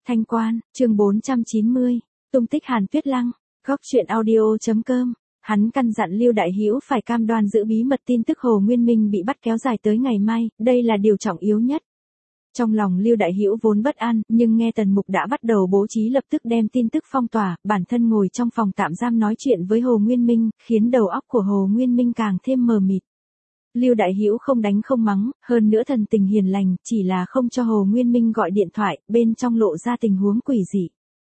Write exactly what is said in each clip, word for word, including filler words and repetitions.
Thanh Quan, chương bốn trăm chín mươi, tung tích Hàn Tuyết Lăng, góc truyện audio chấm com. Hắn căn dặn Lưu Đại Hữu phải cam đoan giữ bí mật tin tức Hồ Nguyên Minh bị bắt kéo dài tới ngày mai, đây là điều trọng yếu nhất. Trong lòng Lưu Đại Hữu vốn bất an, nhưng nghe Tần Mục đã bắt đầu bố trí lập tức đem tin tức phong tỏa, bản thân ngồi trong phòng tạm giam nói chuyện với Hồ Nguyên Minh, khiến đầu óc của Hồ Nguyên Minh càng thêm mờ mịt. Lưu Đại Hữu không đánh không mắng, hơn nữa thần tình hiền lành, chỉ là không cho Hồ Nguyên Minh gọi điện thoại, bên trong lộ ra tình huống quỷ dị.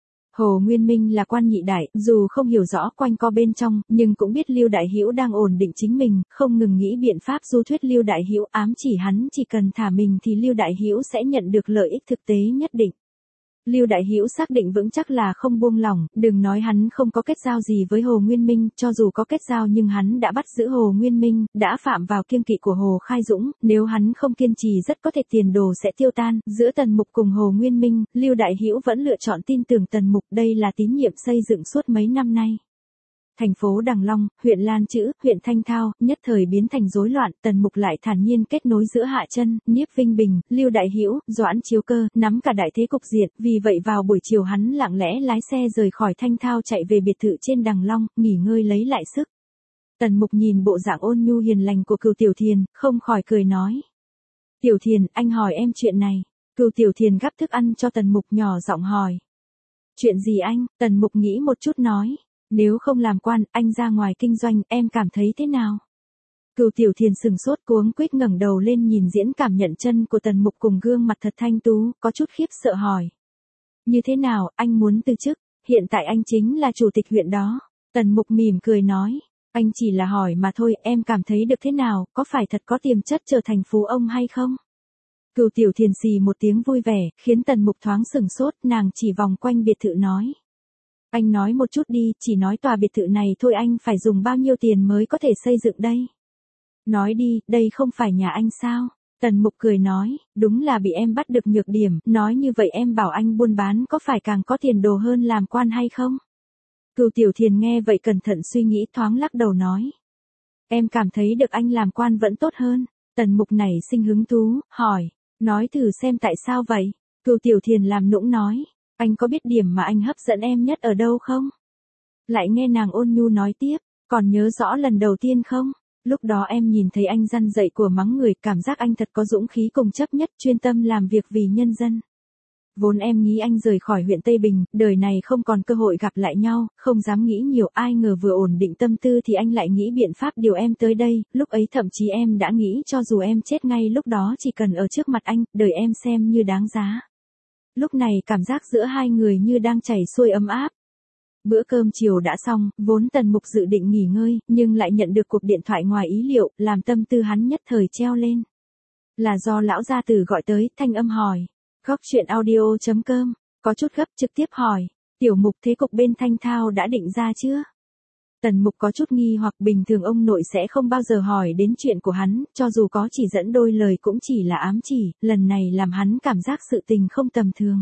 Hồ Nguyên Minh là quan nhị đại, dù không hiểu rõ quanh co bên trong, nhưng cũng biết Lưu Đại Hữu đang ổn định chính mình, không ngừng nghĩ biện pháp du thuyết Lưu Đại Hữu, ám chỉ hắn chỉ cần thả mình thì Lưu Đại Hữu sẽ nhận được lợi ích thực tế nhất định. Lưu Đại Hữu xác định vững chắc là không buông lỏng, đừng nói hắn không có kết giao gì với Hồ Nguyên Minh, cho dù có kết giao nhưng hắn đã bắt giữ Hồ Nguyên Minh, đã phạm vào kiêng kỵ của Hồ Khai Dũng, nếu hắn không kiên trì rất có thể tiền đồ sẽ tiêu tan. Giữa Tần Mục cùng Hồ Nguyên Minh, Lưu Đại Hữu vẫn lựa chọn tin tưởng Tần Mục, đây là tín nhiệm xây dựng suốt mấy năm nay. Thành phố Đằng Long, huyện Lan Chữ, huyện Thanh Thao, nhất thời biến thành rối loạn, Tần Mục lại thản nhiên kết nối giữa Hạ Chân, Niếp Vinh Bình, Lưu Đại Hữu, Doãn Chiếu Cơ, nắm cả đại thế cục diện, vì vậy vào buổi chiều hắn lặng lẽ lái xe rời khỏi Thanh Thao chạy về biệt thự trên Đằng Long, nghỉ ngơi lấy lại sức. Tần Mục nhìn bộ dạng ôn nhu hiền lành của Cửu Tiểu Thiền, không khỏi cười nói: "Tiểu Thiền, anh hỏi em chuyện này." Cửu Tiểu Thiền gắp thức ăn cho Tần Mục nhỏ giọng hỏi: "Chuyện gì anh?" Tần Mục nghĩ một chút nói: "Nếu không làm quan, anh ra ngoài kinh doanh, em cảm thấy thế nào?" Cửu Tiểu Thiền sừng sốt cuống quýt ngẩng đầu lên nhìn diễn cảm nhận chân của Tần Mục cùng gương mặt thật thanh tú, có chút khiếp sợ hỏi: "Như thế nào, anh muốn từ chức? Hiện tại anh chính là chủ tịch huyện đó." Tần Mục mỉm cười nói: "Anh chỉ là hỏi mà thôi, em cảm thấy được thế nào, có phải thật có tiềm chất trở thành phú ông hay không?" Cửu Tiểu Thiền xì một tiếng vui vẻ, khiến Tần Mục thoáng sừng sốt, nàng chỉ vòng quanh biệt thự nói: "Anh nói một chút đi, chỉ nói tòa biệt thự này thôi, anh phải dùng bao nhiêu tiền mới có thể xây dựng đây?" "Nói đi, đây không phải nhà anh sao?" Tần Mục cười nói: "Đúng là bị em bắt được nhược điểm, nói như vậy em bảo anh buôn bán có phải càng có tiền đồ hơn làm quan hay không?" Cửu Tiểu Thiền nghe vậy cẩn thận suy nghĩ thoáng lắc đầu nói: "Em cảm thấy được anh làm quan vẫn tốt hơn." Tần Mục nảy sinh hứng thú, hỏi: "Nói thử xem tại sao vậy?" Cửu Tiểu Thiền làm nũng nói: "Anh có biết điểm mà anh hấp dẫn em nhất ở đâu không?" Lại nghe nàng ôn nhu nói tiếp: "Còn nhớ rõ lần đầu tiên không? Lúc đó em nhìn thấy anh răn dậy của mắng người, cảm giác anh thật có dũng khí cùng chấp nhất, chuyên tâm làm việc vì nhân dân. Vốn em nghĩ anh rời khỏi huyện Tây Bình, đời này không còn cơ hội gặp lại nhau, không dám nghĩ nhiều, ai ngờ vừa ổn định tâm tư thì anh lại nghĩ biện pháp điều em tới đây, lúc ấy thậm chí em đã nghĩ cho dù em chết ngay lúc đó chỉ cần ở trước mặt anh, đời em xem như đáng giá." Lúc này cảm giác giữa hai người như đang chảy xuôi ấm áp. Bữa cơm chiều đã xong, vốn Tần Mục dự định nghỉ ngơi, nhưng lại nhận được cuộc điện thoại ngoài ý liệu, làm tâm tư hắn nhất thời treo lên. Là do lão gia tử gọi tới, thanh âm hỏi: "Góc truyện audio chấm com", có chút gấp trực tiếp hỏi: "Tiểu Mục, thế cục bên Thanh Thao đã định ra chưa?" Tần Mục có chút nghi hoặc, bình thường ông nội sẽ không bao giờ hỏi đến chuyện của hắn, cho dù có chỉ dẫn đôi lời cũng chỉ là ám chỉ, lần này làm hắn cảm giác sự tình không tầm thường.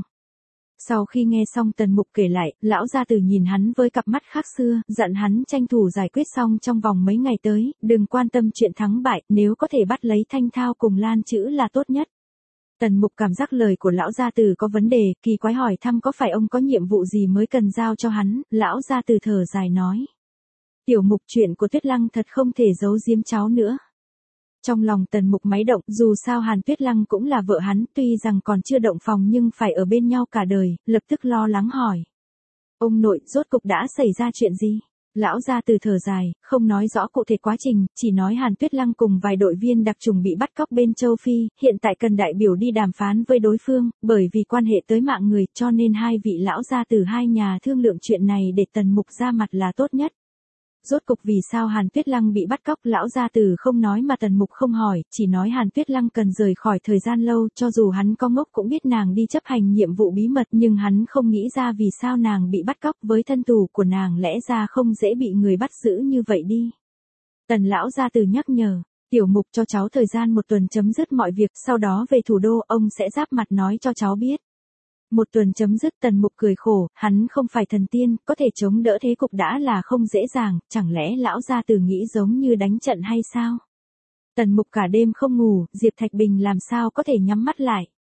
Sau khi nghe xong Tần Mục kể lại, lão gia tử nhìn hắn với cặp mắt khác xưa, dặn hắn tranh thủ giải quyết xong trong vòng mấy ngày tới, đừng quan tâm chuyện thắng bại, nếu có thể bắt lấy Thanh Thao cùng Lan Chữ là tốt nhất. Tần Mục cảm giác lời của lão gia tử có vấn đề, kỳ quái hỏi thăm có phải ông có nhiệm vụ gì mới cần giao cho hắn, lão gia tử thở dài nói: "Tiểu Mục, chuyện của Tuyết Lăng thật không thể giấu giếm cháu nữa." Trong lòng Tần Mục máy động, dù sao Hàn Tuyết Lăng cũng là vợ hắn, tuy rằng còn chưa động phòng nhưng phải ở bên nhau cả đời, lập tức lo lắng hỏi: "Ông nội, rốt cục đã xảy ra chuyện gì?" Lão gia từ thở dài, không nói rõ cụ thể quá trình, chỉ nói Hàn Tuyết Lăng cùng vài đội viên đặc chủng bị bắt cóc bên châu Phi, hiện tại cần đại biểu đi đàm phán với đối phương, bởi vì quan hệ tới mạng người, cho nên hai vị lão gia từ hai nhà thương lượng chuyện này để Tần Mục ra mặt là tốt nhất. Rốt cục vì sao Hàn Tuyết Lăng bị bắt cóc, lão gia tử không nói mà Tần Mục không hỏi, chỉ nói Hàn Tuyết Lăng cần rời khỏi thời gian lâu, cho dù hắn có ngốc cũng biết nàng đi chấp hành nhiệm vụ bí mật, nhưng hắn không nghĩ ra vì sao nàng bị bắt cóc, với thân thủ của nàng lẽ ra không dễ bị người bắt giữ như vậy đi. Tần lão gia tử nhắc nhở: "Tiểu Mục, cho cháu thời gian một tuần chấm dứt mọi việc, sau đó về thủ đô, ông sẽ giáp mặt nói cho cháu biết." Một tuần chấm dứt, Tần Mục cười khổ, hắn không phải thần tiên, có thể chống đỡ thế cục đã là không dễ dàng, chẳng lẽ lão gia tử nghĩ giống như đánh trận hay sao? Tần Mục cả đêm không ngủ, Diệp Thạch Bình làm sao có thể nhắm mắt lại.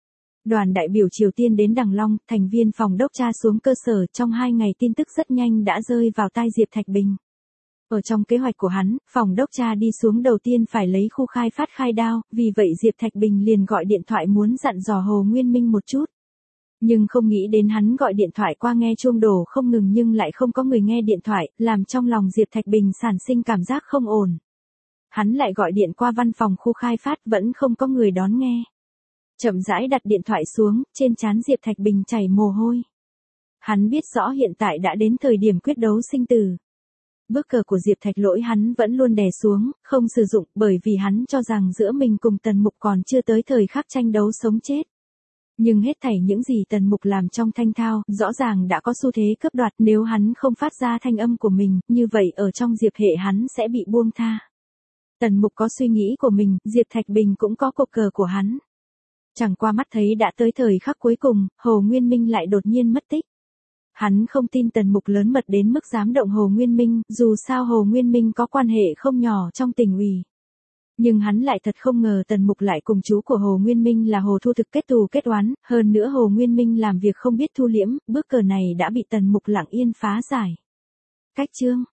Đoàn đại biểu Triều Tiên đến Đằng Long, thành viên phòng đốc tra xuống cơ sở, trong hai ngày tin tức rất nhanh đã rơi vào tai Diệp Thạch Bình. Ở trong kế hoạch của hắn, phòng đốc tra đi xuống đầu tiên phải lấy khu khai phát khai đao, vì vậy Diệp Thạch Bình liền gọi điện thoại muốn dặn dò Hồ Nguyên Minh một chút. Nhưng không nghĩ đến hắn gọi điện thoại qua nghe chuông đổ không ngừng nhưng lại không có người nghe điện thoại, làm trong lòng Diệp Thạch Bình sản sinh cảm giác không ổn. Hắn lại gọi điện qua văn phòng khu khai phát vẫn không có người đón nghe. Chậm rãi đặt điện thoại xuống, trên trán Diệp Thạch Bình chảy mồ hôi. Hắn biết rõ hiện tại đã đến thời điểm quyết đấu sinh tử. Bước cờ của Diệp Thạch Lỗi hắn vẫn luôn đè xuống, không sử dụng bởi vì hắn cho rằng giữa mình cùng Tần Mục còn chưa tới thời khắc tranh đấu sống chết. Nhưng hết thảy những gì Tần Mục làm trong thanh thao, rõ ràng đã có xu thế cướp đoạt, nếu hắn không phát ra thanh âm của mình, như vậy ở trong Diệp hệ hắn sẽ bị buông tha. Tần Mục có suy nghĩ của mình, Diệp Thạch Bình cũng có cột cờ của hắn. Chẳng qua mắt thấy đã tới thời khắc cuối cùng, Hồ Nguyên Minh lại đột nhiên mất tích. Hắn không tin Tần Mục lớn mật đến mức dám động Hồ Nguyên Minh, dù sao Hồ Nguyên Minh có quan hệ không nhỏ trong tỉnh ủy. Nhưng hắn lại thật không ngờ Tần Mục lại cùng chú của Hồ Nguyên Minh là Hồ Thu Thực kết thù kết oán, hơn nữa Hồ Nguyên Minh làm việc không biết thu liễm, bước cờ này đã bị Tần Mục lặng yên phá giải. Cách chương